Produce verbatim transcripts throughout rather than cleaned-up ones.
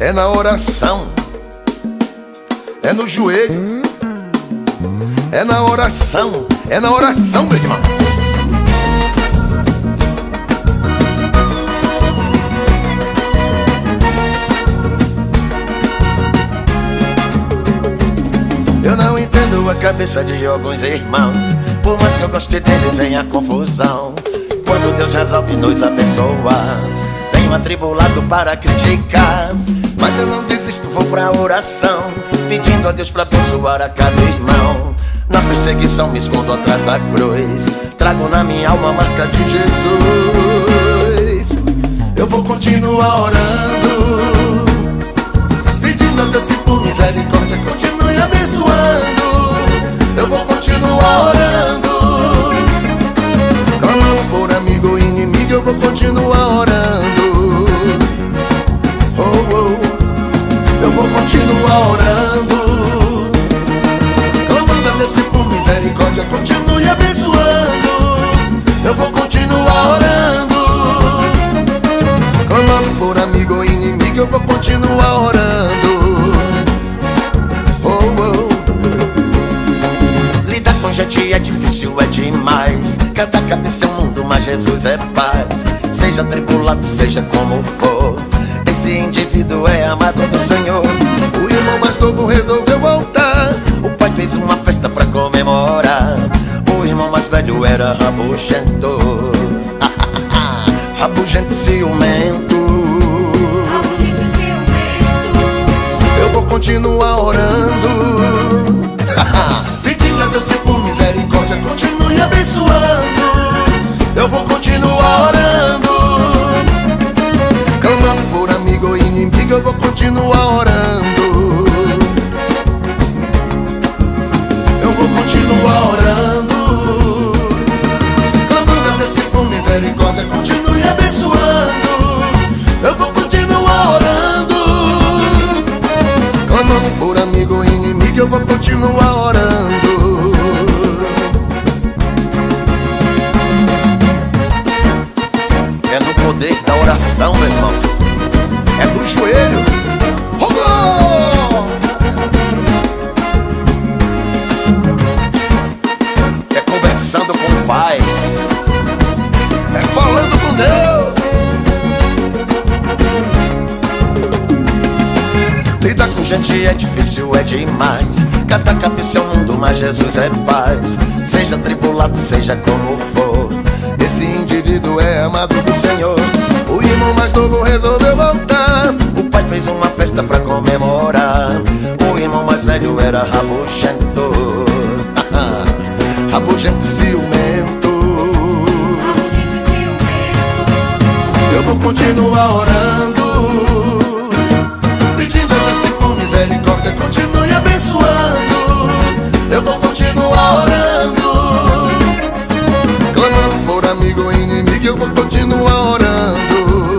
É na oração, é no joelho, é na oração, é na oração, meu irmão. Eu não entendo a cabeça de alguns irmãos, por mais que eu goste deles, vem a confusão. Quando Deus resolve nos abençoar, venho atribulado para criticar, mas eu não desisto, vou pra oração, pedindo a Deus pra abençoar a cada irmão. Na perseguição me escondo atrás da cruz, trago na minha alma a marca de Jesus. Eu vou continuar orando, pedindo a Deus que por misericórdia continue abençoando. Eu vou continuar orando, clamando por amigo e inimigo. Eu vou continuar orando, oh, oh. Eu vou continuar orando, clamando a Deus que por misericórdia continue abençoando. Eu vou continuar orando, clamando por amigo e inimigo. Eu vou continuar orando, oh, oh. Lidar com gente é difícil, é demais. Cada cabeça é um mundo, mas Jesus é paz. Seja tribulado, seja como for, esse indivíduo é amado do Senhor. O irmão mais novo resolveu voltar, o pai fez uma festa pra comemorar. O irmão mais velho era rabugento, rabugento e ciumento. Eu vou continuar orando, pedindo a Deus que por misericórdia continue abençoando. Eu vou continuar orando, clamando por amigo e inimigo. Eu vou continuar orando, eu vou continuar orando, clamando a Deus que por misericórdia continue abençoando. Eu vou continuar orando, clamando por amigo e inimigo. Eu vou continuar orando. É no poder da oração, meu irmão, é do joelho, oh, é conversando com o Pai, é falando com Deus. Lidar com gente é difícil, é demais. Cada cabeça é um mundo, mas Jesus é paz. Seja tribulado, seja como for, esse indivíduo é amado do Senhor. O irmão mais novo resolveu voltar, o pai fez uma festa pra comemorar. O irmão mais velho era rabugento, rabugento e ciumento. Eu vou continuar orando, pedindo a Deus que por misericórdia continue abençoando. Eu vou continuar orando, clamando por amigo e inimigo. Eu vou continuar orando,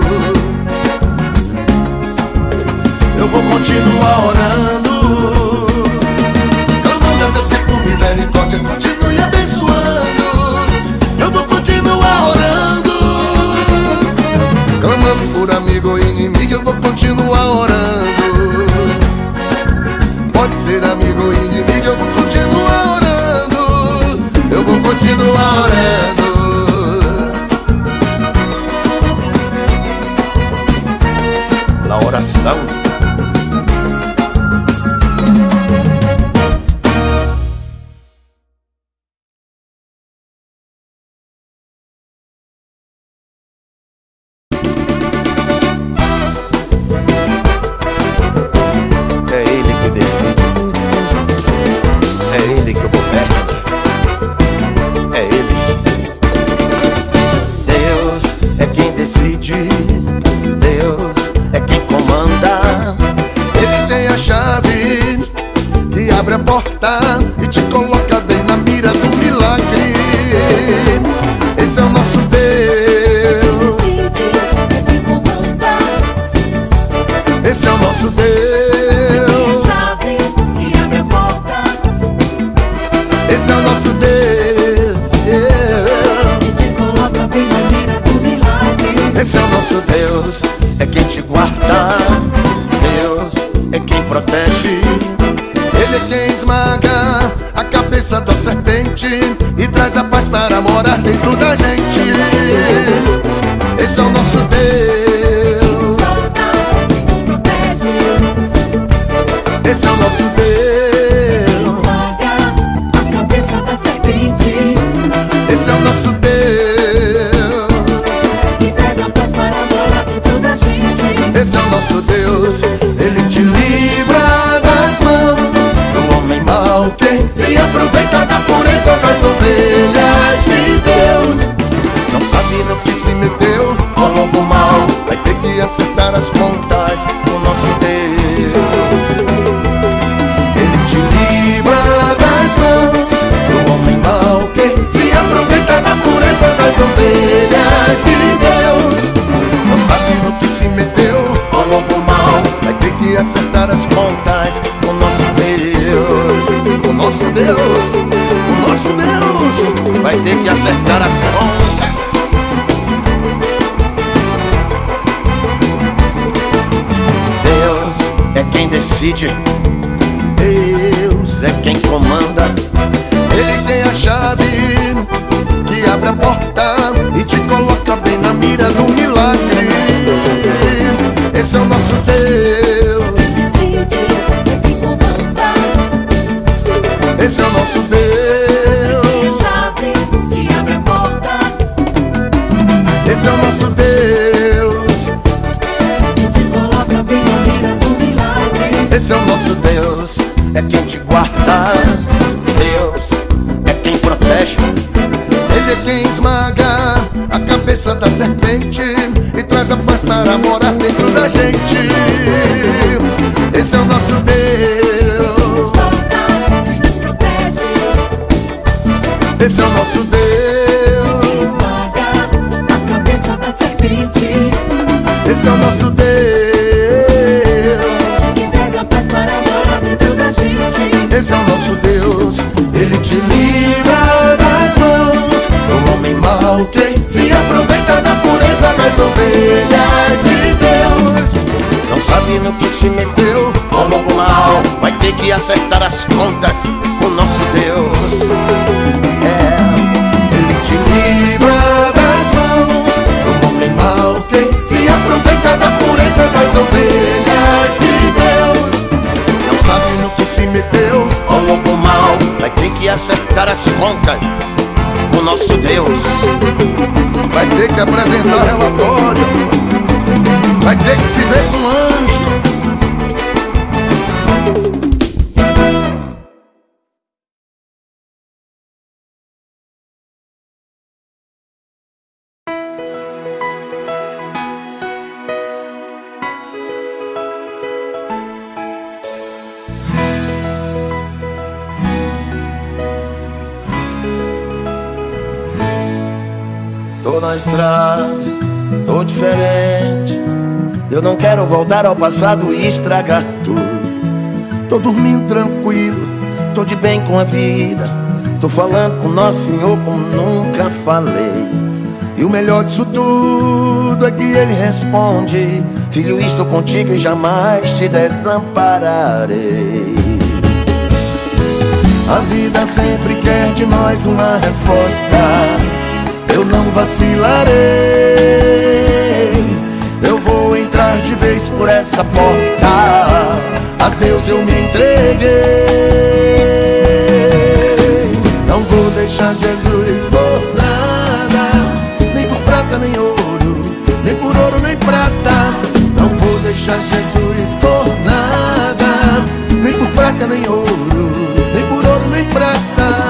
eu vou continuar orando, clamando a Deus que por misericórdia continue abençoando. Eu vou continuar orando, clamando por amigo e inimigo. Eu vou continuar orando, pode ser amigo e inimigo. Eu vou continuar orando, eu vou continuar orando. Na oração, é Ele que decide, é Ele que governa, é Ele. Deus é quem decide, Deus é quem comanda. Ele tem a chave que abre a porta e te coloca bem na mira do milagre. Esse é o nosso Deus, esse é o nosso Deus, esse é o nosso Deus, esse é o nosso Deus, é quem te guarda. contas com nosso Deus. O nosso Deus, o nosso Deus vai ter que acertar as contas. Deus é quem decide, Deus é quem comanda. Ele tem a chave que abre a porta e te coloca bem na mira do milagre. Esse é o nosso Deus. Quem decide é quem comanda. Esse é o nosso Deus. Tem a chave que abre a porta. Esse é o nosso Deus. Te coloca bem na mira do milagre. Esse é o nosso Deus. É quem te guarda. Deus é quem protege. Ele é quem esmaga a cabeça da serpente e traz a paz para morar dentro da gente. Esse é o nosso Deus. Quem nos protege. Esse é o nosso Deus. Quem esmaga a cabeça da serpente. Esse é o nosso Deus. Que traz a paz para morar dentro da gente. Esse é o nosso Deus. Ele te livra das mãos do homem mau que se aproveita da pureza das ovelhas de Deus. Não sabe no que se meteu, ao lobo mal vai ter que acertar as contas com nosso Deus. É, ele te livra das mãos do homem mau que se aproveita da pureza das ovelhas de Deus. Não sabe no que se meteu, ao lobo mal vai ter que acertar as contas com nosso Deus. Vai ter que apresentar relatório, vai ter que se ver com anjo. Tô na estrada, tô diferente. Eu não quero voltar ao passado e estragar tudo. Tô dormindo tranquilo, tô de bem com a vida. Tô falando com Nosso Senhor como nunca falei. E o melhor disso tudo é que Ele responde: filho, estou contigo e jamais te desampararei. A vida sempre quer de nós uma resposta. Eu não vacilarei, eu vou entrar de vez por essa porta. A Deus eu me entreguei. Não vou deixar Jesus por nada, nem por prata nem ouro, nem por ouro nem prata. Não vou deixar Jesus por nada, nem por prata nem ouro, nem por ouro nem prata.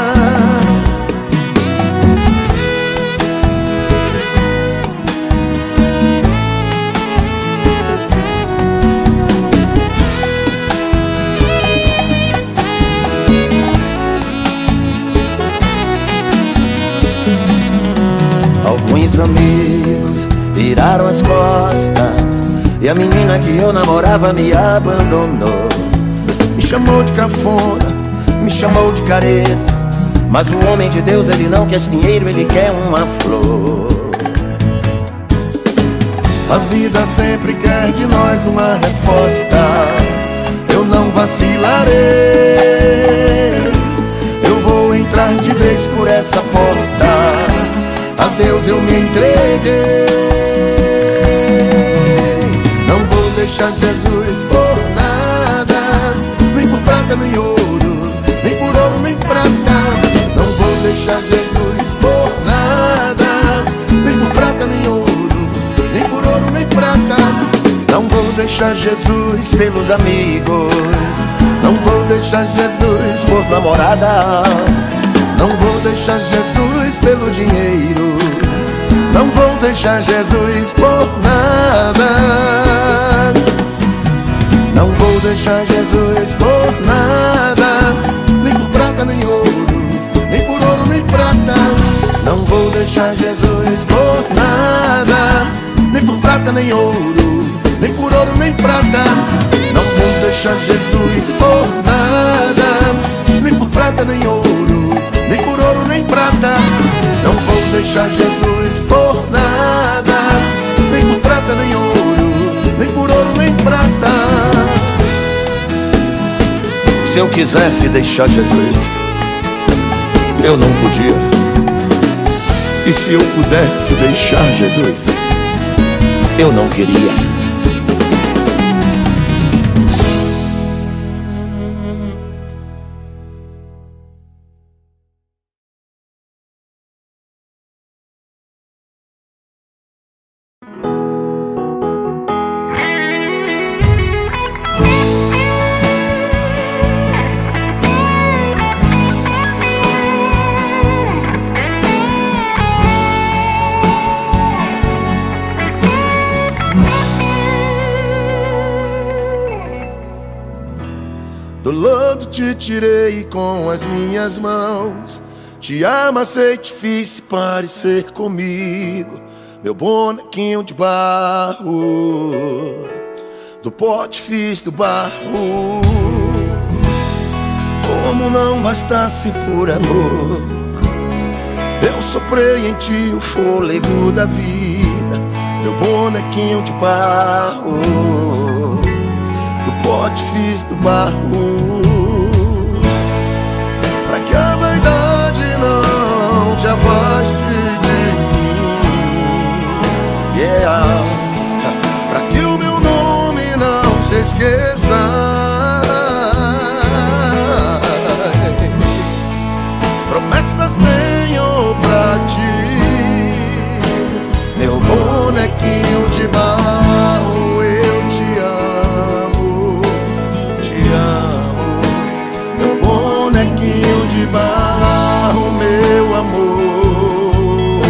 Alguns amigos viraram as costas e a menina que eu namorava me abandonou. Me chamou de cafona, me chamou de careta, mas o homem de Deus, ele não quer espinheiro, ele quer uma flor. A vida sempre quer de nós uma resposta. Eu não vacilarei, eu vou entrar de vez por essa porta. A Deus eu me entreguei. Não vou deixar Jesus por nada, nem por prata nem ouro, nem por ouro nem prata. Não vou deixar Jesus por nada, nem por prata nem ouro, nem por ouro nem prata. Não vou deixar Jesus pelos amigos, não vou deixar Jesus por namorada. Não vou deixar Jesus pelo dinheiro, não vou deixar Jesus por nada. Não vou deixar Jesus por nada, nem por prata nem ouro, nem por ouro nem prata. Não vou deixar Jesus por nada, nem por prata nem ouro, nem por ouro nem prata. Não vou deixar deixar Jesus por nada, nem por prata nem ouro, nem por ouro nem prata. Não vou deixar Jesus por nada, nem por prata nem ouro, nem por ouro nem prata. Se eu quisesse deixar Jesus, eu não podia. E se eu pudesse deixar Jesus, eu não queria. Do lodo te tirei com as minhas mãos, te amassei, te fiz parecer comigo, meu bonequinho de barro. Do pó te fiz do barro. Como não bastasse por amor, eu soprei em ti o fôlego da vida, meu bonequinho de barro. Do pó te fiz do barro, pra que a vaidade não te afaste de mim, yeah. Pra que o meu nome não se esqueça. Promessas tenho pra ti, meu bonequinho de barro. Eu te amo, te amo, meu bonequinho de barro, meu amor.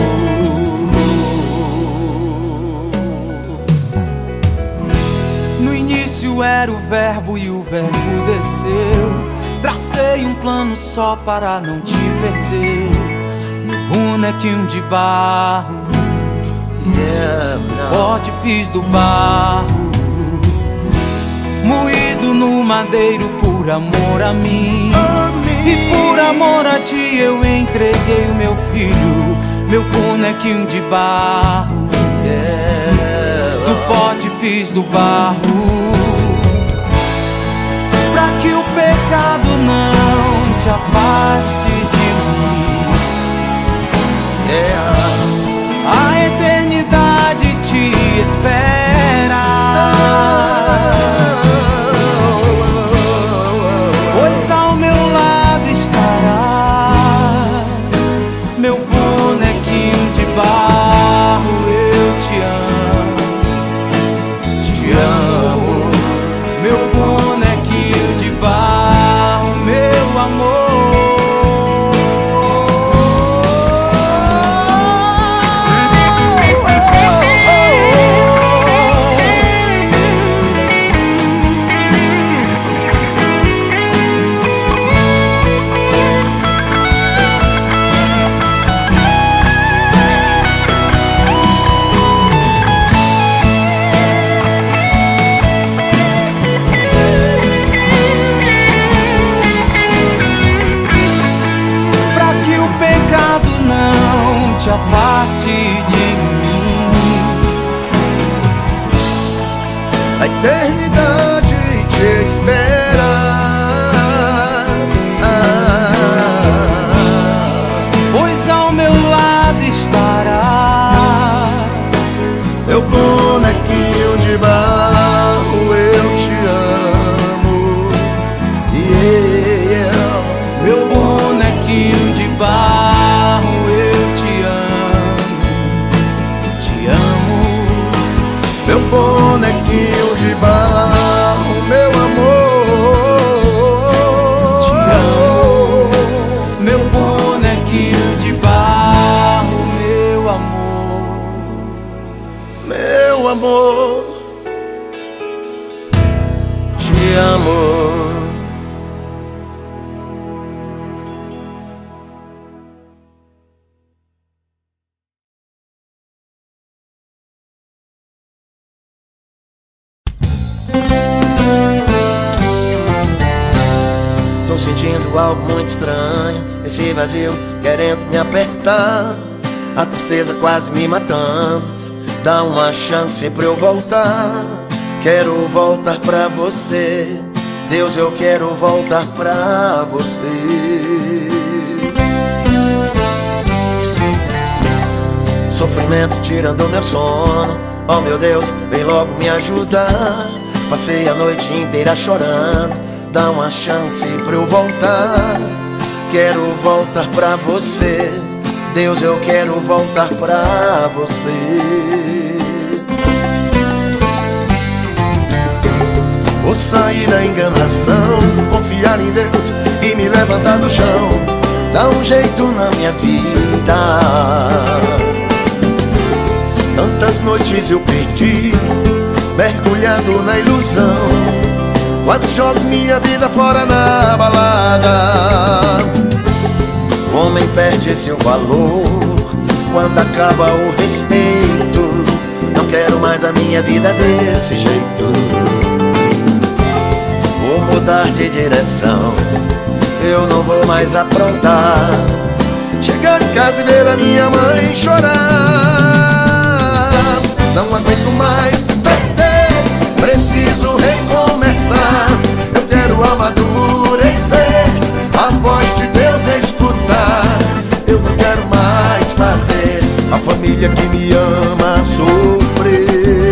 No início era o verbo e o verbo desceu. Tracei um plano só para não te perder, meu bonequinho de barro, Yeah, ó, te fiz do barro, moído no madeiro por amor a mim. E por amor a ti eu entreguei o meu filho, meu bonequinho de barro, yeah. do pó te fiz do barro, pra que o pecado não te afaste de mim, Yeah. a eternidade te espera, pois ao meu lado estarás, meu bonequinho de barro. Eu te amo, te amo, meu bonequinho de barro, meu amor. Pra que o pecado não te afaste de mim, A eternidade te espera, pois ao meu lado estarás, meu bonequinho de barro. Eu te amo, yeah. meu bonequinho de barro. Eu te amo, te amo, Meu bonequinho de barro, meu amor. te amo, meu bonequinho de barro, meu amor. Meu amor, te amo. sentindo algo muito estranho, esse vazio querendo me apertar, a tristeza quase me matando. Dá uma chance pra eu voltar, quero voltar pra você. Deus, eu quero voltar pra você. Sofrimento tirando meu sono, oh meu Deus, vem logo me ajudar. Passei a noite inteira chorando, dá uma chance pra eu voltar. Quero voltar pra você. Deus, eu quero voltar pra você. Vou sair da enganação, confiar em Deus e me levantar do chão. Dá um jeito na minha vida. Tantas noites eu perdi, mergulhado na ilusão, quase jogo minha vida fora na balada. O homem perde seu valor quando acaba o respeito. Não quero mais a minha vida desse jeito. Vou mudar de direção, eu não vou mais aprontar. Chegar em casa e ver a minha mãe chorar. Não aguento mais perder, preciso recomeçar. Eu quero amadurecer, a voz de Deus escutar. Eu não quero mais fazer a família que me ama sofrer.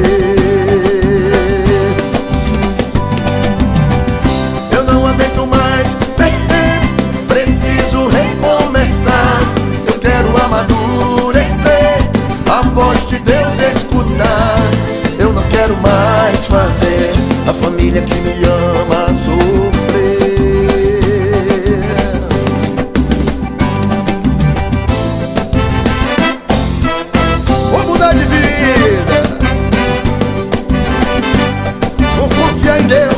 Eu não aguento mais perder, preciso recomeçar. Eu quero amadurecer, a voz de Deus escutar. Eu não quero mais fazer a família que me ama sofrer. Vou mudar de vida, vou confiar em Deus.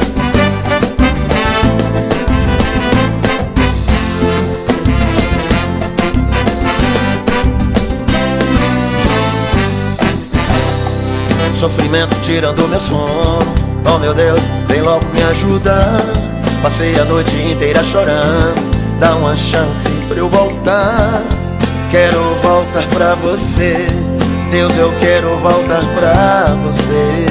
Sofrimento tirando meu sono, oh meu Deus, vem logo me ajudar. Passei a noite inteira chorando, dá uma chance pra eu voltar. Quero voltar pra você. Deus, eu quero voltar pra você.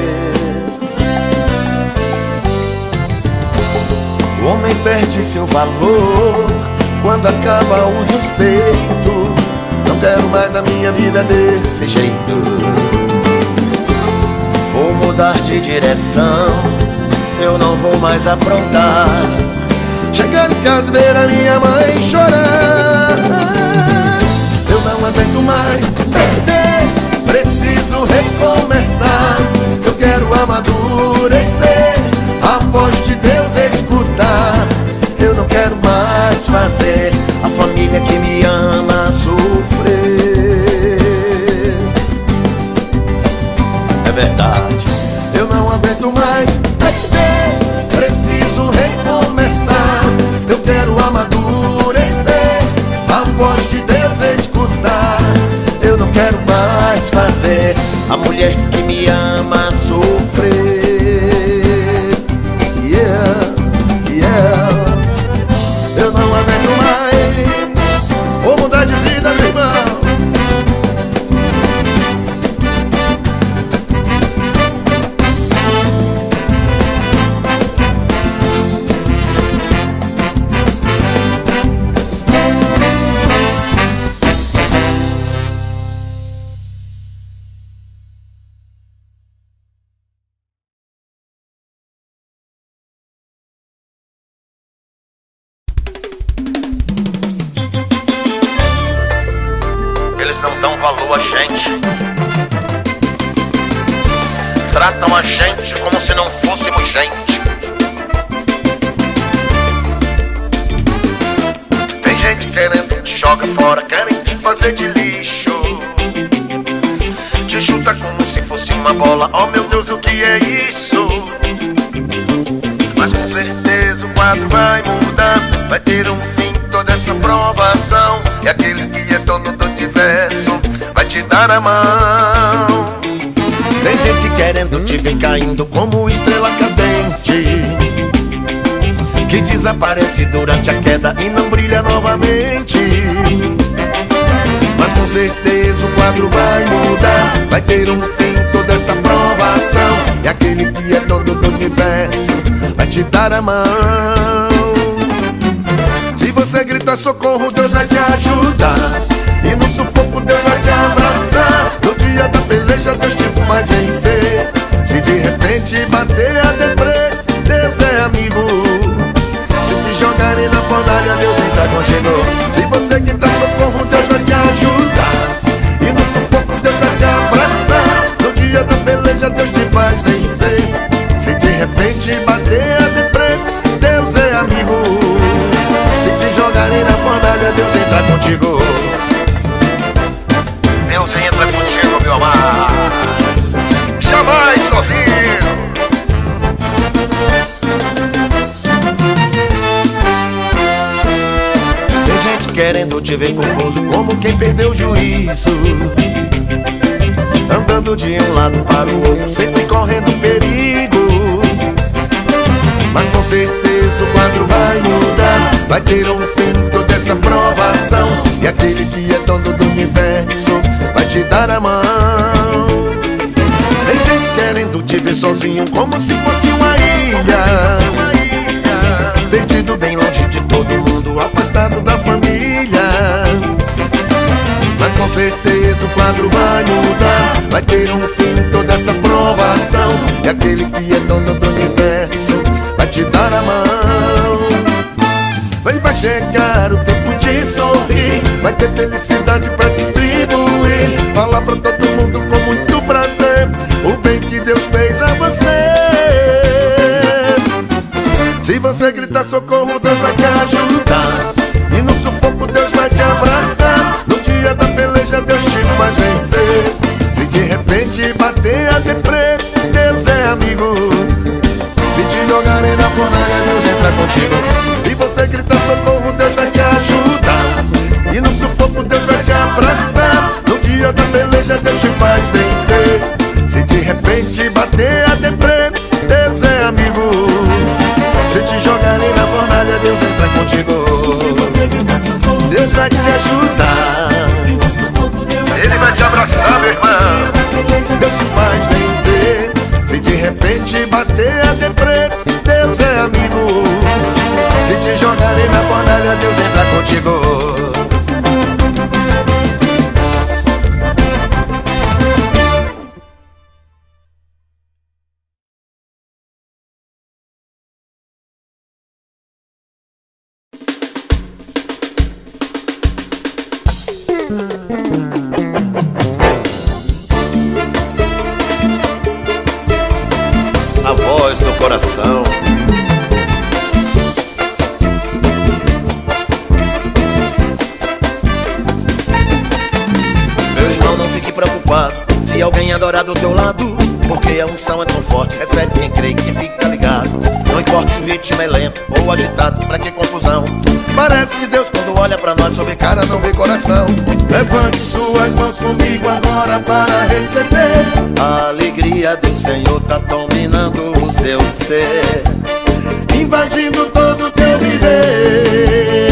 O homem perde seu valor quando acaba o respeito. Não quero mais a minha vida desse jeito. Vou mudar de direção, eu não vou mais aprontar. Chegar em casa e ver a minha mãe chorar. Eu não aguento mais perder, preciso recomeçar. Eu quero amadurecer, a voz de Deus escutar. Eu não quero mais fazer a família que me ama sofrer. É verdade, eu não aguento mais perder, preciso recomeçar. Eu quero amadurecer, a voz de Deus escutar. Eu não quero mais fazer a mulher que me ama sofrer. Yeah, yeah. Eu não aguento mais, vou mudar de vida, meu irmão. A gente tratam a gente como se não fôssemos gente. Tem gente querendo te jogar fora, querem te fazer de lixo, te chuta como se fosse uma bola. Oh meu Deus, o que é isso? Mas com certeza o quadro vai mudar, vai ter um fim toda essa provação. E aquele que é dono do universo vai te dar a mão. Tem gente querendo te ver caindo como estrela cadente, que desaparece durante a queda e não brilha novamente. Mas com certeza o quadro vai mudar, vai ter um fim toda essa provação. E aquele que é dono do universo vai te dar a mão. Se você gritar socorro, Deus vai te ajudar, e no sufoco Deus vai te abraçar. No dia da peleja Deus te faz vencer. Se de repente bater a deprê, Deus é amigo. Se te jogarem na fornalha, Deus entra contigo. Se você gritar socorro, Deus vai te ajudar, e no sufoco Deus vai te abraçar. No dia da peleja Deus te faz vencer. Se de repente bater a deprê, Deus é amigo. Se te jogarem na fornalha, Deus entra contigo. Deus entra contigo, meu amado, jamais sozinho. Tem gente querendo te ver confuso, como quem perdeu o juízo, andando de um lado para o outro, sempre correndo perigo. Mas com certeza o quadro vai mudar, vai ter um fim toda essa provação. E aquele que é dono do universo vai te dar a mão. Tem gente querendo te ver sozinho, como se fosse uma ilha, perdido bem longe de todo mundo, afastado da família. Mas com certeza o quadro vai mudar, vai ter um fim toda essa provação. E aquele que é dono do universo vai te dar a mão. Vai, vai chegar o tempo de sorrir, vai ter felicidade pra distribuir. Falar pra todo mundo com muito prazer o bem que Deus fez a você. Se você gritar socorro, Deus vai te ajudar, e no sufoco Deus vai te abraçar. No dia da peleja Deus te faz vencer. Se de repente bater a deprê, Deus é amigo. Se te jogarem na fornalha, Deus entra contigo. E você gritar socorro, Deus vai te ajudar, e no sufoco Deus vai te abraçar. No dia da peleja Deus te faz vencer. Se de repente bater a deprê, Deus é amigo. Se te jogarem na fornalha, Deus entra contigo. Deus vai te ajudar, Ele vai te abraçar, meu irmão. Deus te faz vencer. Se de repente bater a deprê, Deus é amigo. Se te jogarem na fornalha, Deus entra contigo. A voz do coração. Meu irmão, não fique preocupado se alguém adorar do teu lado, porque a unção é tão forte, recebe quem crê que fica ligado. Não importa se o ritmo é lento ou agitado, pra que confusão? Parece que Deus quando olha pra nós só vê cara, não vê coração. Levante suas mãos comigo agora para receber. A alegria do Senhor tá dominando o seu ser, invadindo todo o teu viver.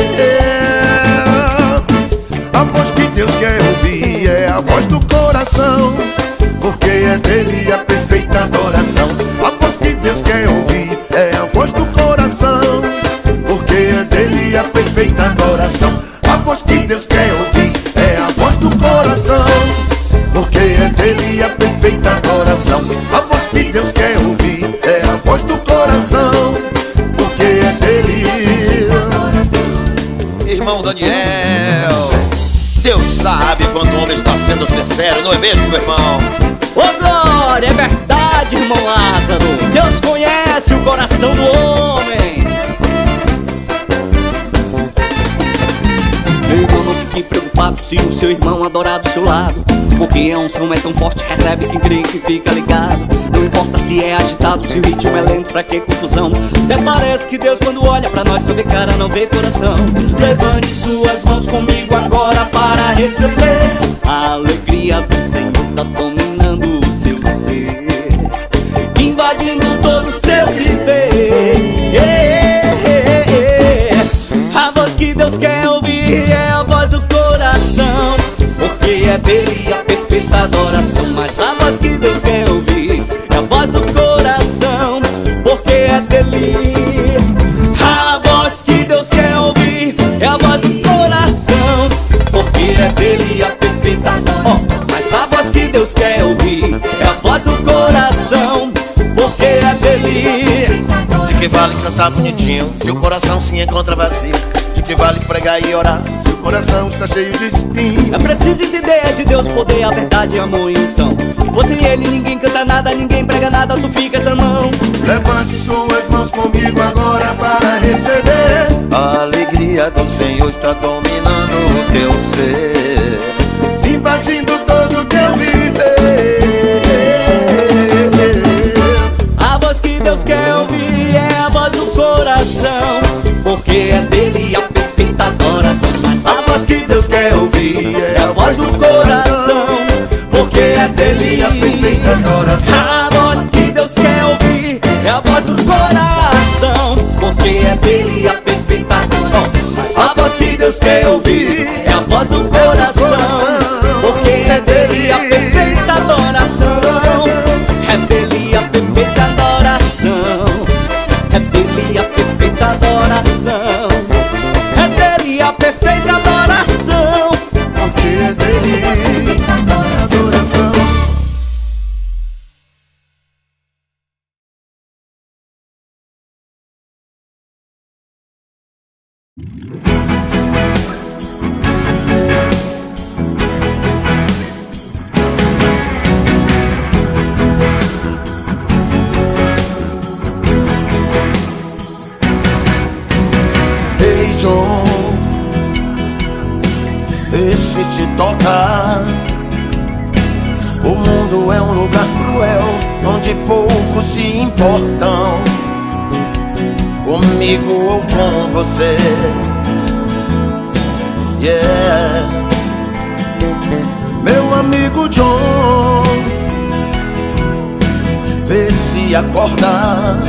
A voz que Deus quer ouvir é a voz do coração, porque é dele a perfeita adoração. A voz que Deus quer ouvir é a voz do coração, porque é dele a perfeita adoração. A voz que Deus quer ouvir é a voz do coração, porque é dele a perfeita adoração. A voz que Deus quer ouvir é a voz do coração, porque é dele. Irmão Daniel, Deus sabe quando o homem está sendo sincero, não é mesmo, meu irmão? Ô glória, é verdade, irmão Lázaro. Deus conhece o coração do homem. Meu irmão, não fique preocupado se o seu irmão adorar do seu lado, porque a unção é tão forte, recebe quem crê que fica ligado. Não importa se é agitado, se o ritmo é lento, pra que confusão? Até parece que Deus quando olha pra nós só vê cara, não vê coração. Levante suas mãos comigo agora para receber. A alegria do Senhor tá dominando o seu ser, invadindo todo o seu viver. Yeah, yeah, yeah. mas a voz que Deus quer ouvir é a voz do coração, porque é dele. A voz que Deus quer ouvir é a voz do coração, porque é dele a perfeita adoração. Mas a voz que Deus quer ouvir é a voz do coração, porque é dele. De que vale cantar bonitinho se o coração se encontra vazio? De que vale pregar e orar se o coração está cheio de espinho? É preciso entender, é de Deus poder, a verdade, amor e unção. Você e ele, ninguém canta nada, ninguém prega nada, tu ficas na mão. Levante suas mãos comigo agora para receber. A alegria do Senhor está dominando o teu ser, invadindo todo o teu viver. A voz que Deus quer ouvir é a voz do coração, porque é dele a perfeita adoração. Mas a voz que Deus quer ouvir é a voz do coração, porque é dele a perfeita adoração. A voz que Deus quer ouvir é a voz do coração, porque é dele a perfeita adoração. Mas a voz que Deus quer ouvir é a voz do coração, porque é dele a perfeita adoração. É dele a perfeita adoração, é dele a perfeita adoração, é dele a perfeita adoração, porque é dele a adoração. Esse se toca. O mundo é um lugar cruel, onde poucos se importam comigo ou com você. Yeah. Meu amigo John, vê se acorda.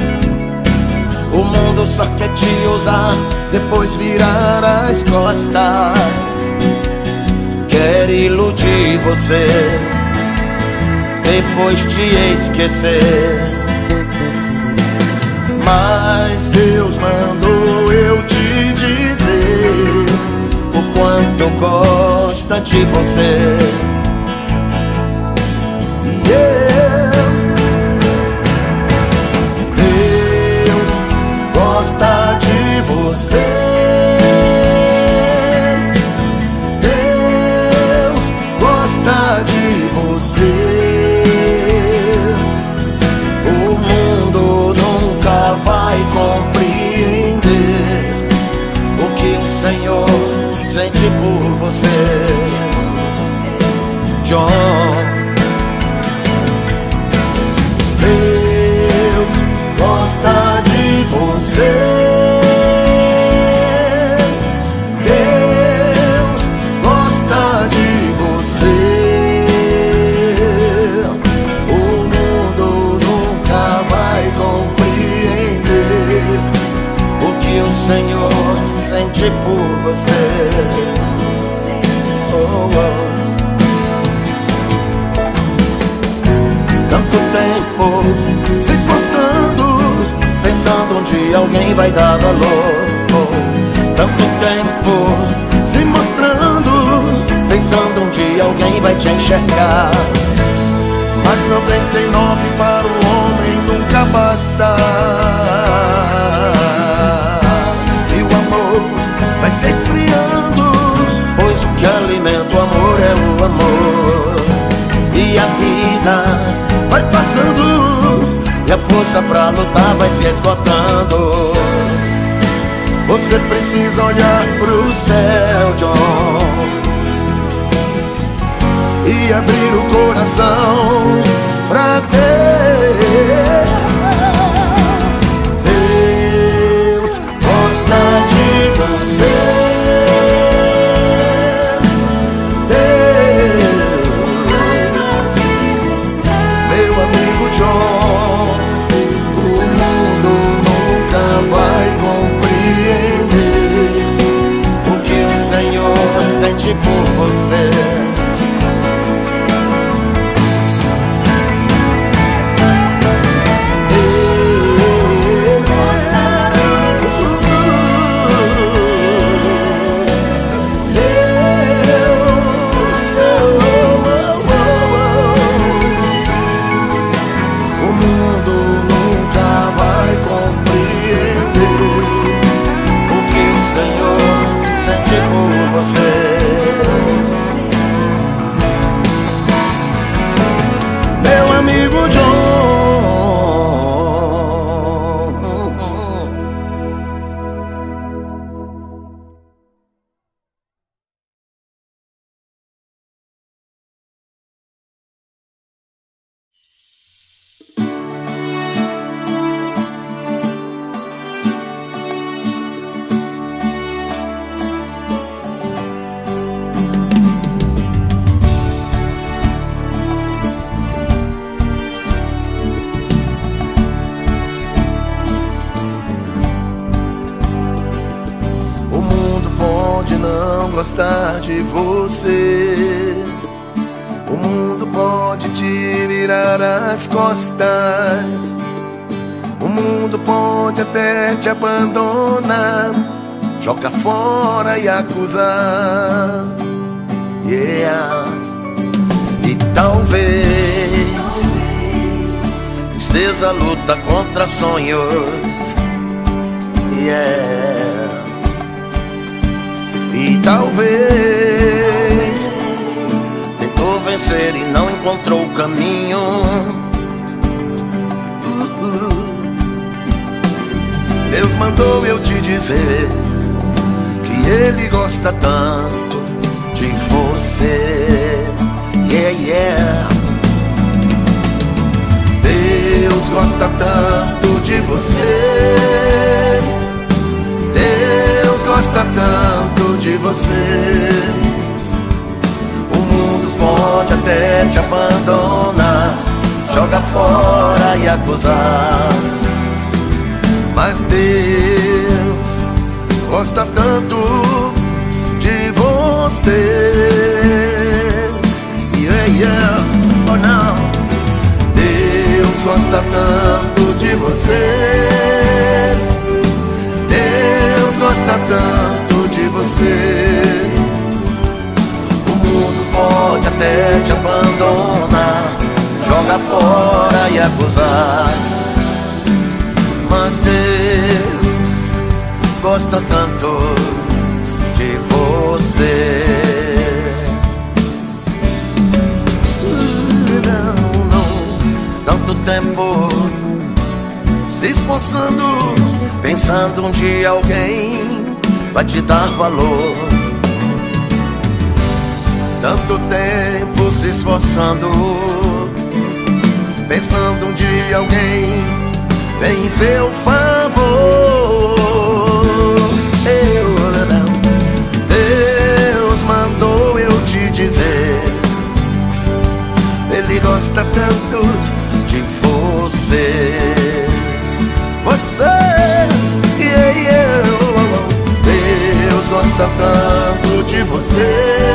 O mundo só quer te usar, depois virar as costas. Quer iludir você, depois te esquecer. Mas Deus mandou eu te dizer o quanto gosta de você. Yeah. Deus gosta de você. Compreender o que o Senhor sente por você, John. Deus gosta de você. Deus gosta de você. O mundo nunca vai compreender o que o Senhor sente por você. Oh, oh. Tanto tempo se esforçando, pensando um dia alguém vai dar valor. Oh. Tanto tempo se mostrando, pensando um dia alguém vai te enxergar. Mas noventa e nove para o homem nunca basta. E o amor vai se esfriando, pois o que alimenta o amor é o amor. E a vida vai passando, e a força pra lutar vai se esgotando. Você precisa olhar pro céu, John, e abrir o coração pra Deus. Deus gosta de você. Deus gosta de você. Meu amigo John, o mundo nunca vai compreender o que o Senhor sente por você. gostar de você. O mundo pode te virar as costas, o mundo pode até te abandonar, joga fora e acusar. Yeah. E talvez tristeza luta contra sonhos. Yeah. E talvez tentou vencer e não encontrou o caminho. uh -uh. Deus mandou eu te dizer que Ele gosta tanto de você. Yeah, yeah. Deus gosta tanto de você. Deus gosta tanto de você. O mundo pode até te abandonar, joga fora e acusar, mas Deus gosta tanto de você. Yeah, yeah. Oh, não. Deus gosta tanto de você. Deus gosta tanto de você. O mundo pode até te abandonar, joga fora e acusar, mas Deus gosta tanto de você. Não, não, tanto tempo se esforçando, pensando um dia alguém vai te dar valor. Tanto tempo se esforçando, pensando um dia alguém vem em seu favor. Eu não. Deus mandou eu te dizer, Ele gosta tanto de você. Você, yeah, yeah. Deus gosta tanto de você.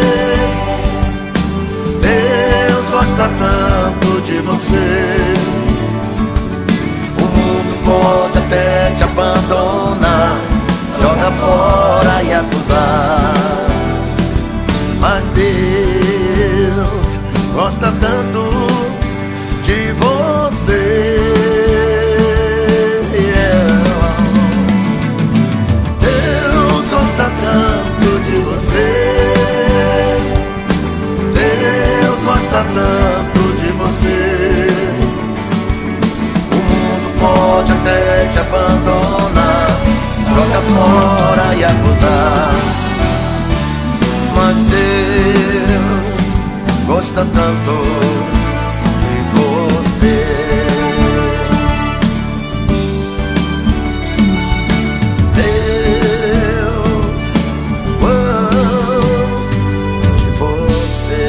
Deus gosta tanto de você. O mundo pode até te abandonar, joga fora e acusar, mas Deus gosta tanto de você. Deus gosta tanto de você. Deus gosta tanto de você. O mundo pode até te abandonar, joga fora e acusar, mas Deus gosta tanto de você. Deus gosta de você.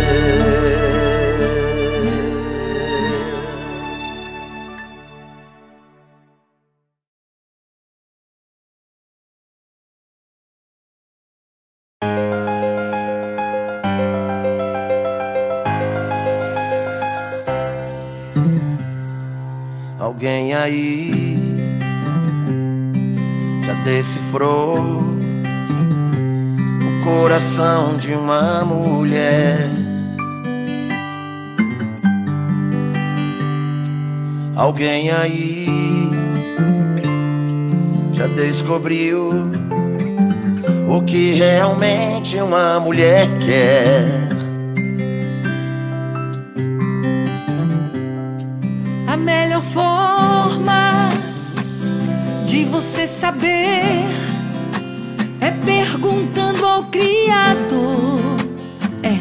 Alguém aí já decifrou o coração de uma mulher? Alguém aí já descobriu o que realmente uma mulher quer? A melhor forma de você saber é perguntando ao Criador. É,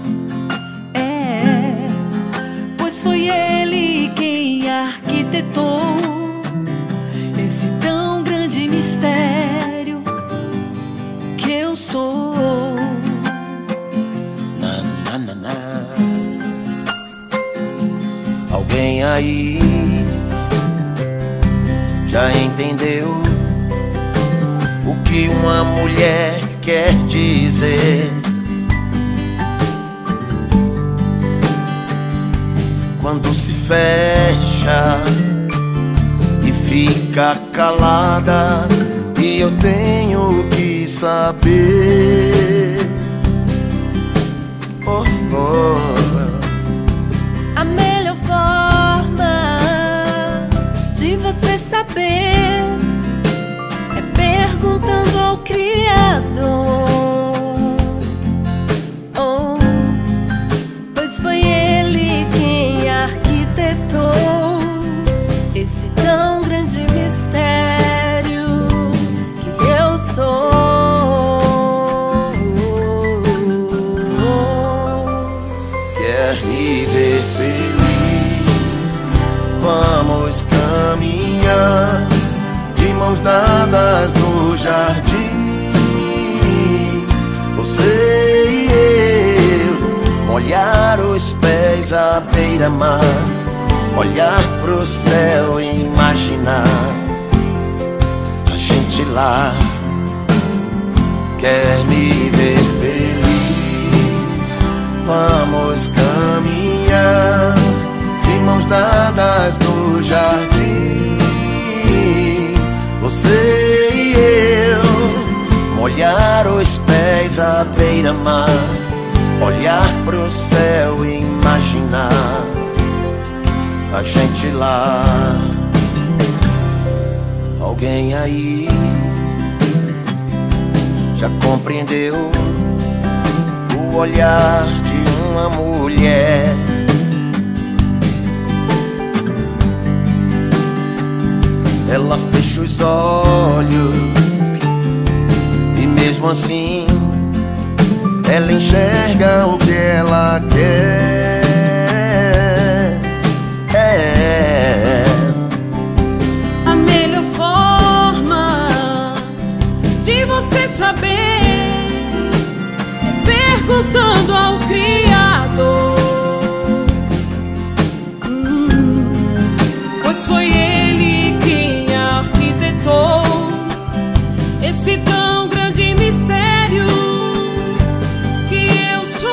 é, pois foi Ele quem arquitetou esse tão grande mistério que eu sou. Na, na, na, na. Alguém aí já entendeu o que uma mulher quer dizer? quando se fecha e fica calada, e eu tenho que saber. Oh, oh. A melhor forma de você saber é perguntando ao Criador. Oh, pois foi Ele quem arquitetou esse tão grande mistério que eu sou. Quer me ver feliz? Vamos caminhar de mãos dadas no jardim. Você e eu, molhar os pés à beira-mar, olhar pro céu e imaginar a gente lá. Quer me ver feliz? Vamos caminhar de mãos dadas no jardim. Você e eu, molhar os pés à beira-mar, olhar pro céu e imaginar a gente lá. Alguém aí já compreendeu o olhar de uma mulher? Ela fecha os olhos e mesmo assim ela enxerga o que ela quer. É. A melhor forma de você saber é perguntando ao Criador. Hum, pois foi Ele quem arquitetou esse tão grande mistério que eu sou.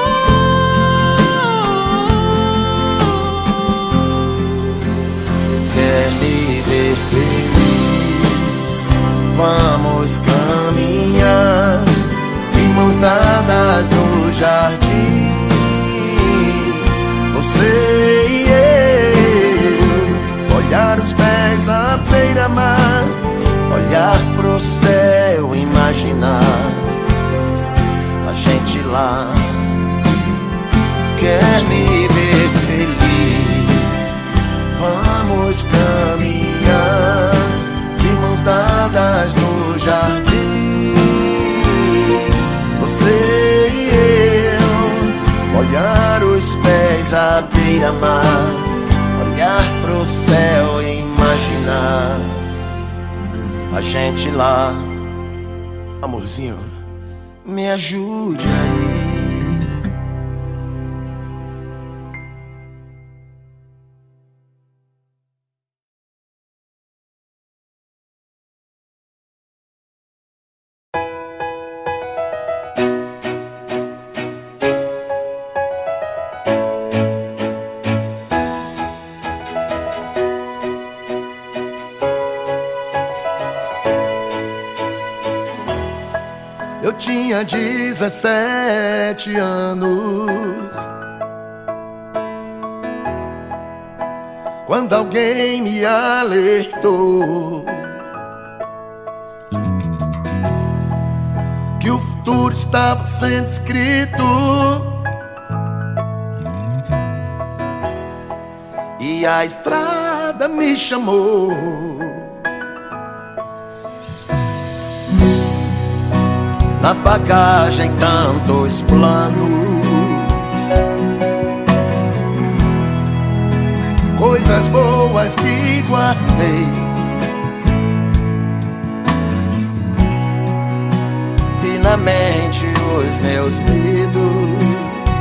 Quer me ver feliz? Vamos caminhar de mãos dadas no jardim. Você e eu, olhar os pés à beira-mar, olhar pro céu, imaginar a gente lá. Quer me ver feliz? Vamos caminhar de mãos dadas no jardim. Você e eu, olhar os pés à beira-mar, olhar pro céu e imaginar a gente lá. Amorzinho, me ajude aí. Eu tinha dezessete anos quando alguém me alertou que o futuro estava sendo escrito e a estrada me chamou. Na bagagem tantos planos, coisas boas que guardei, e na mente os meus medos.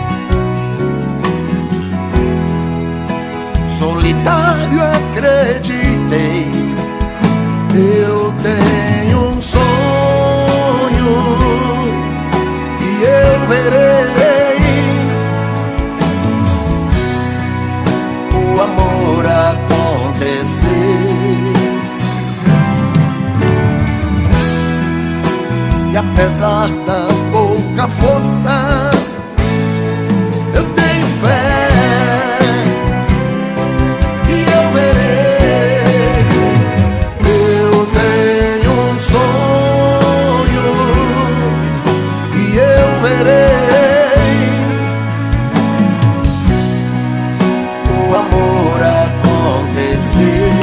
Solitário acreditei, eu tenho um sonho e eu verei acontecer. E apesar da pouca força, eu tenho fé que eu verei. Eu tenho um sonho e eu verei o amor acontecer.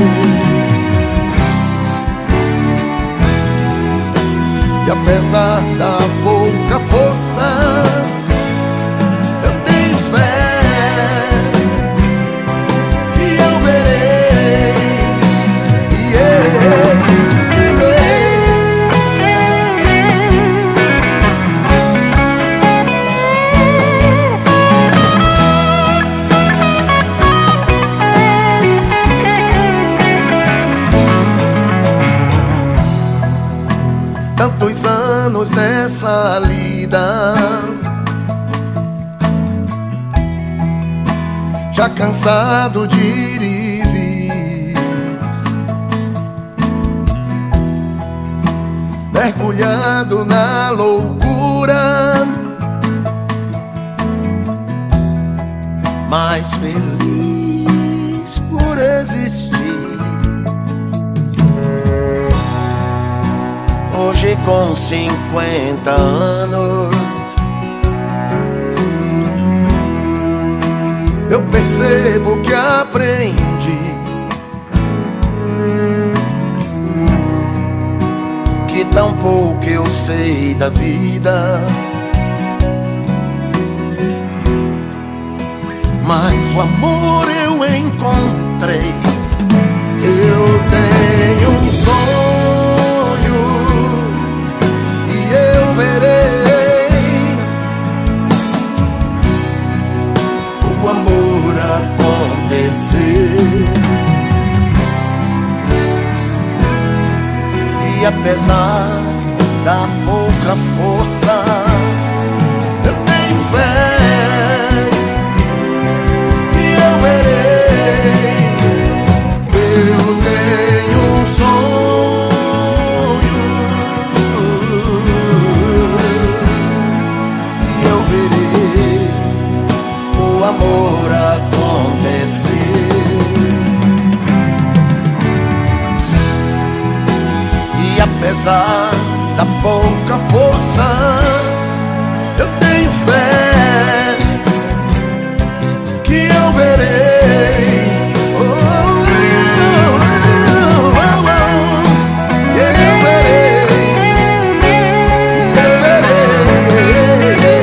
E apesar da pouca força, eu tenho fé que eu verei. Yeah. Tantos anos nessa lida, já cansado de ir e vir, mergulhado na loucura, mas feliz por existir. Hoje com cinquenta anos, eu percebo que aprendi que tão pouco eu sei da vida, mas o amor eu encontrei. Eu tenho um sonho e eu verei o amor acontecer. E apesar da pouca força, eu tenho fé que eu verei. Eu tenho um sonho e eu verei o amor acontecer. E apesar da pouca força, eu tenho fé que eu verei. Oh, oh, oh, oh, oh. Eu verei, eu verei.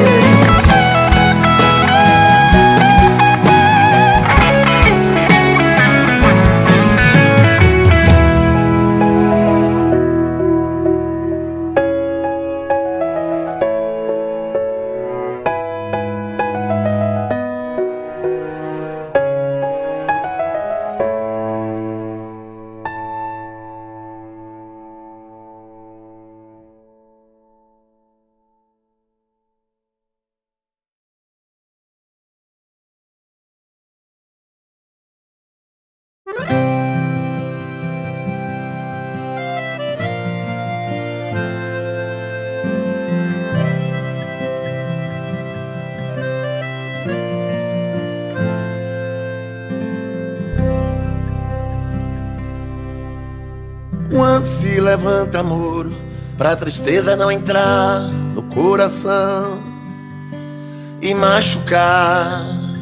Quando se levanta muro, pra tristeza não entrar no coração e machucar,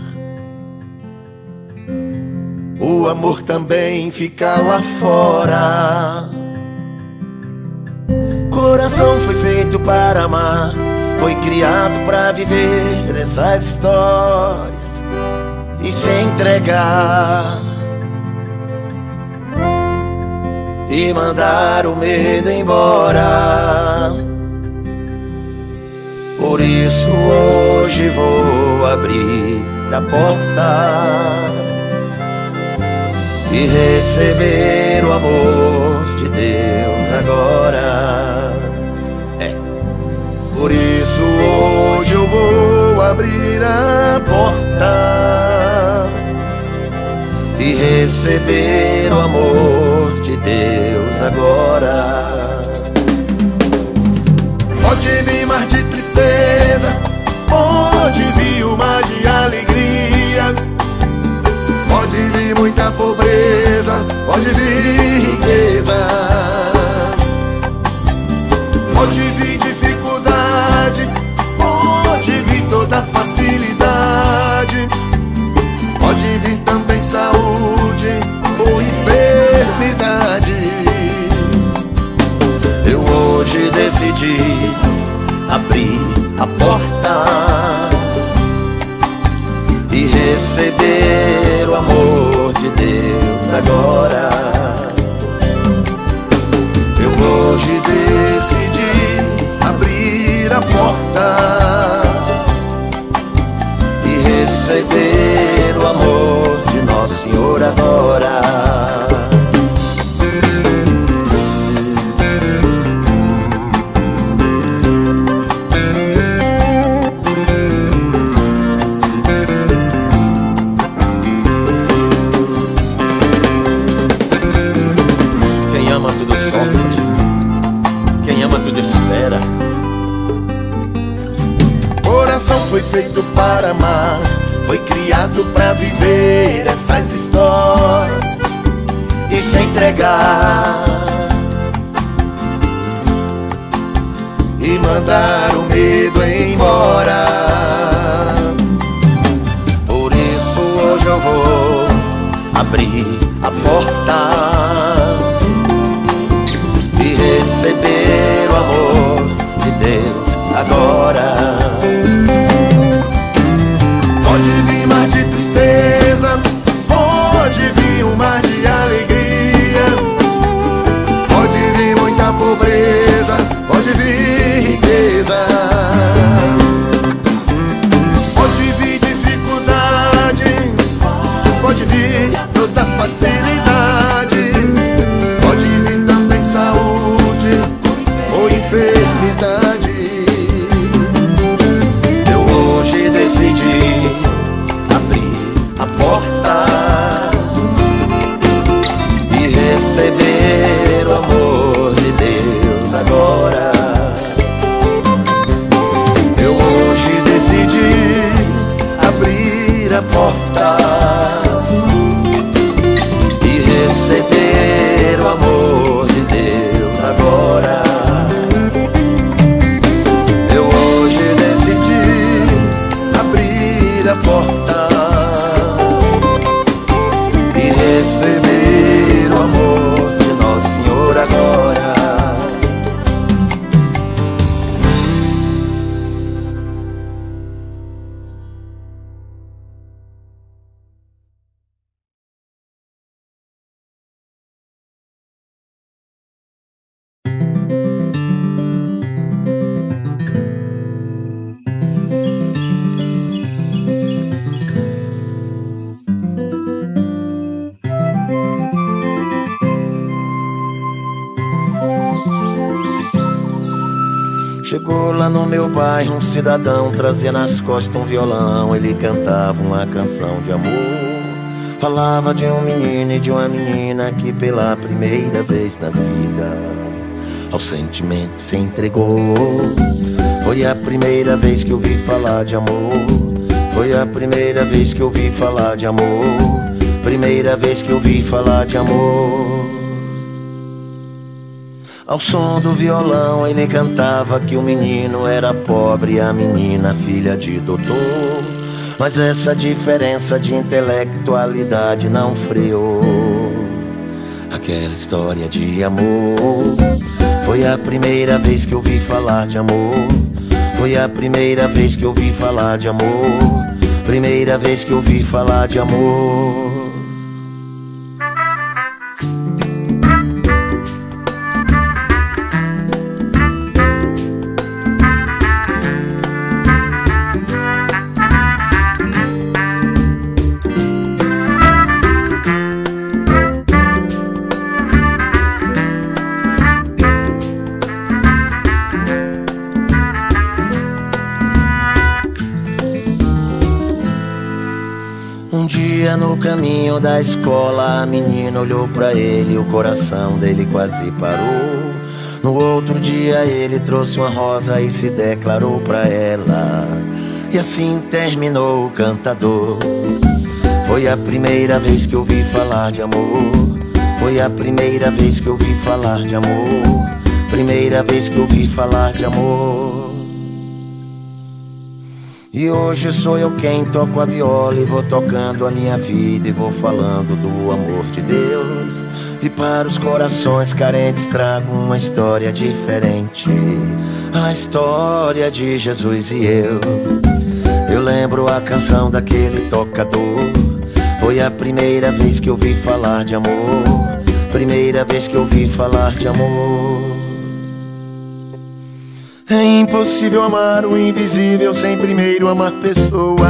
o amor também fica lá fora. Coração foi feito para amar, foi criado pra viver essas histórias e se entregar e mandar o medo embora. Por isso hoje vou abrir a porta e receber o amor de Deus agora. É. Por isso hoje eu vou abrir a porta e receber o amor de Deus agora. Pode vir mar de tristeza, pode vir o mar de alegria, pode vir muita pobreza, pode vir riqueza, pode vir dificuldade, pode vir toda facilidade, pode vir também saúde ou enfermidade. Eu hoje decidi abrir a porta e receber o amor de Deus agora. Eu hoje decidi abrir a porta e receber o amor de Nosso Senhor agora. Foi feito para amar, foi criado para viver essas histórias e se entregar e mandar o medo embora. Por isso hoje eu vou abrir a porta e receber o amor de Deus agora. Pode vir mar de tristeza, pode vir um mar de alegria, pode vir muita pobreza, pode vir riqueza, pode vir dificuldade, pode vir toda facilidade, pode vir também saúde ou enfermidade. Eu hoje decidi e receber o amor de Deus agora. Eu hoje decidi abrir a porta e receber o amor de Deus agora. Eu hoje decidi abrir a porta receber o amor de Nosso Senhor agora. Chegou lá no meu bairro um cidadão, trazia nas costas um violão. Ele cantava uma canção de amor, falava de um menino e de uma menina que pela primeira vez na vida ao sentimento se entregou. Foi a primeira vez que eu ouvi falar de amor, foi a primeira vez que eu ouvi falar de amor, primeira vez que eu ouvi falar de amor. Ao som do violão ele cantava que o menino era pobre e a menina filha de doutor. Mas essa diferença de intelectualidade não freou aquela história de amor. Foi a primeira vez que eu ouvi falar de amor, foi a primeira vez que eu ouvi falar de amor, primeira vez que eu ouvi falar de amor. dia no caminho da escola, a menina olhou pra ele, o coração dele quase parou. No outro dia ele trouxe uma rosa e se declarou pra ela, e assim terminou o cantador. Foi a primeira vez que eu ouvi falar de amor, foi a primeira vez que eu ouvi falar de amor, primeira vez que eu ouvi falar de amor. E hoje sou eu quem toco a viola e vou tocando a minha vida e vou falando do amor de Deus. E para os corações carentes trago uma história diferente, a história de Jesus e eu. Eu lembro a canção daquele tocador, foi a primeira vez que eu ouvi falar de amor, primeira vez que eu ouvi falar de amor. É impossível amar o invisível sem primeiro amar pessoas.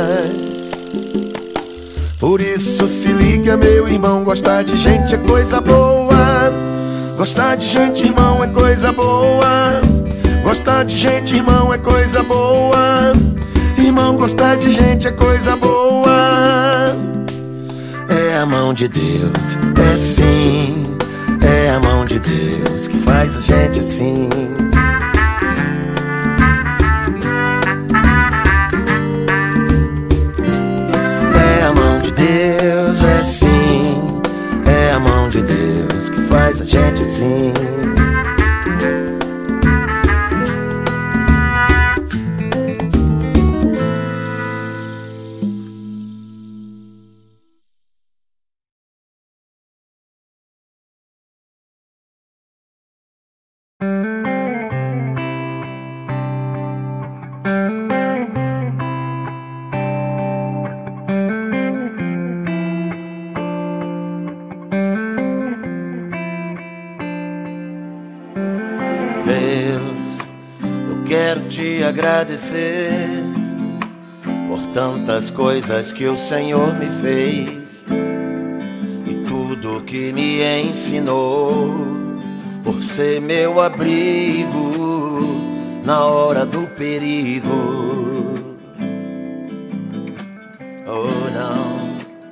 Por isso se liga, meu irmão, gostar de gente é coisa boa. Gostar de gente, irmão, é coisa boa. Gostar de gente, irmão, é coisa boa. Irmão, gostar de gente é coisa boa. É a mão de Deus, é sim, é a mão de Deus que faz a gente assim. Deus é sim, é a mão de Deus que faz a gente assim. Quero te agradecer por tantas coisas que o Senhor me fez e tudo que me ensinou, por ser meu abrigo na hora do perigo. Oh não,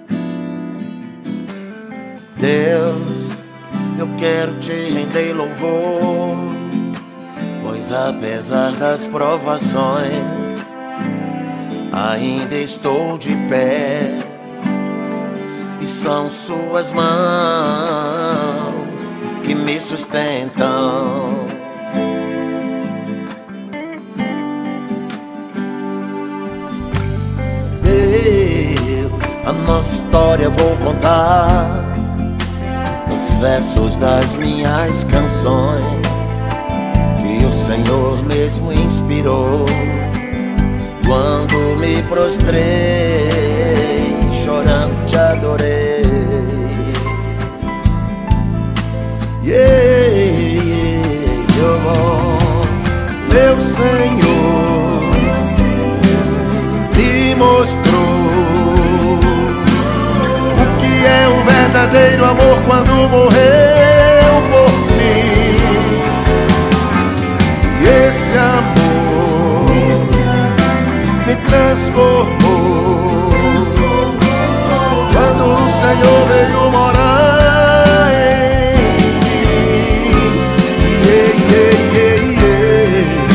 Deus, eu quero te render louvor, pois apesar das provações ainda estou de pé, e são suas mãos que me sustentam. Deus, a nossa história vou contar nos versos das minhas canções, que o Senhor mesmo inspirou quando me prostrei, chorando te adorei. Yeah, yeah, oh, meu Senhor me mostrou o que é o verdadeiro amor quando morreu por mim. E esse amor me transformou quando o Senhor veio morar em mim. Yeah, yeah, yeah, yeah.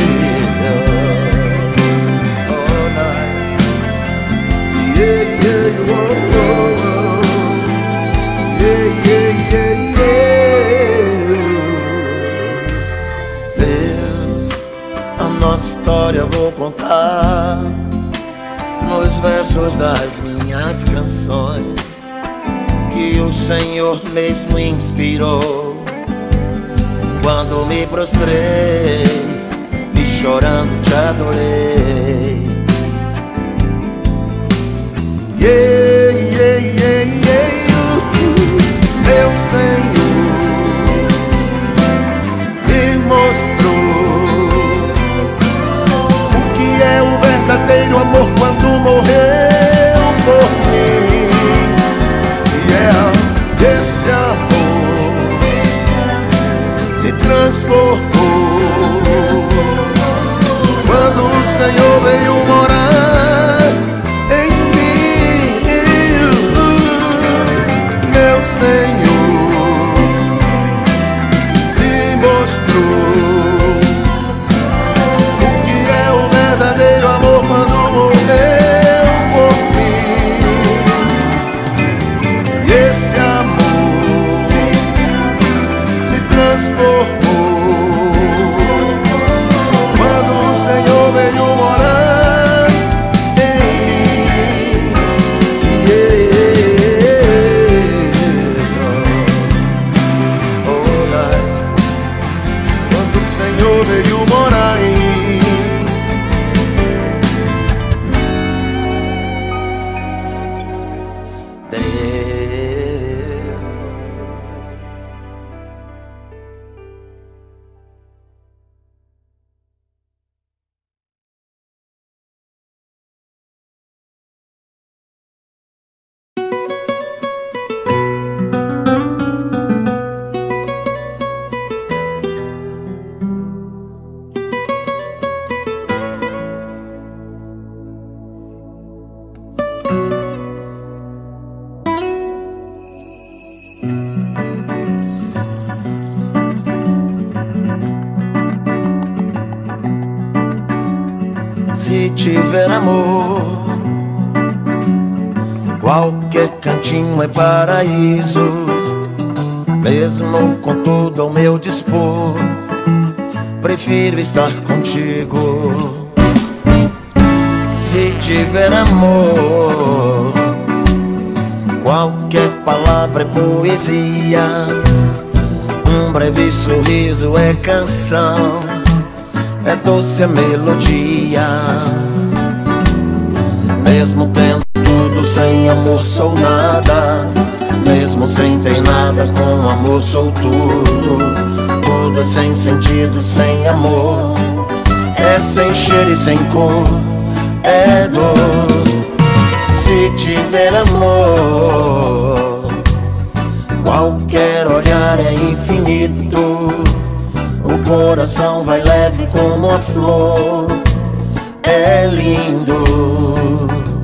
Oh, yeah, yeah, oh, oh, oh. Yeah, yeah, yeah, yeah. Deus, a nossa história vou contar nos versos das minhas canções, que o Senhor mesmo inspirou quando me prostrei e chorando te adorei. Yeah, yeah, yeah, yeah. Meu Senhor me mostrou o que é o verdadeiro amor quando morreu por mim. Yeah, esse amor me transformou quando o Senhor veio morar em mim. tiver amor, qualquer cantinho é paraíso. Mesmo com tudo ao meu dispor, prefiro estar contigo. Se tiver amor, qualquer palavra é poesia. Um breve sorriso é canção, é doce a melodia. Mesmo tendo tudo, sem amor sou nada. Mesmo sem ter nada, com amor sou tudo. Tudo é sem sentido, sem amor. É sem cheiro e sem cor, é dor. Se tiver amor, qualquer olhar é infinito. O coração vai leve como a flor, é lindo.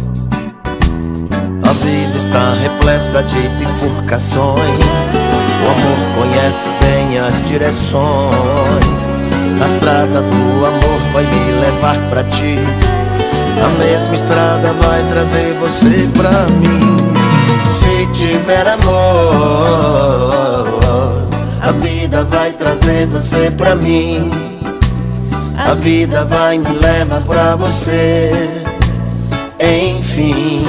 A vida está repleta de bifurcações. O amor conhece bem as direções. A estrada do amor vai me levar pra ti. A mesma estrada vai trazer você pra mim. Se tiver amor, a vida vai trazer você pra mim. A vida vai me levar pra você, enfim.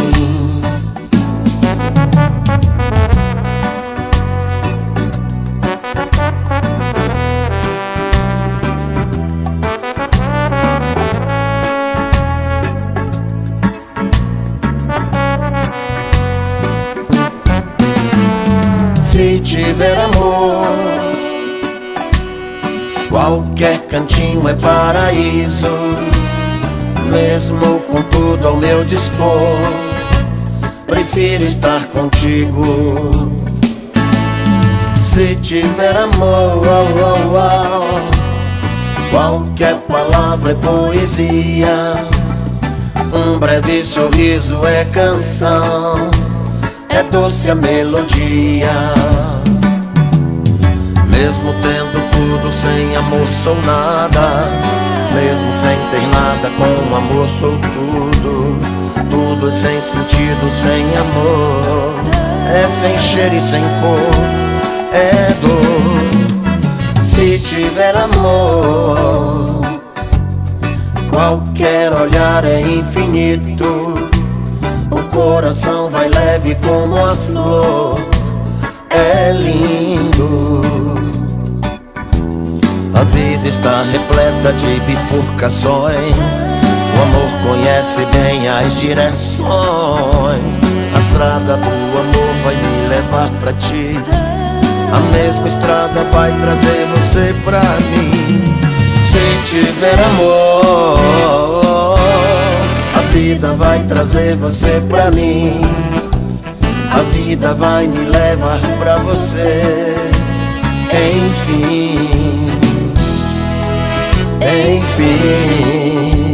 Se tiver amor, qualquer cantinho é paraíso. Mesmo com tudo ao meu dispor, prefiro estar contigo. Se tiver amor, oh, oh, oh, qualquer palavra é poesia. Um breve sorriso é canção, é doce a melodia. Mesmo tendo tudo, sem amor sou nada. Mesmo sem ter nada, com amor sou tudo. Tudo é sem sentido, sem amor. É sem cheiro e sem cor, é dor. Se tiver amor, qualquer olhar é infinito. O coração vai leve como a flor, é lindo. A vida está repleta de bifurcações. O amor conhece bem as direções. A estrada do amor vai me levar pra ti. A mesma estrada vai trazer você pra mim. Se tiver amor, a vida vai trazer você pra mim. A vida vai me levar pra você, enfim, enfim.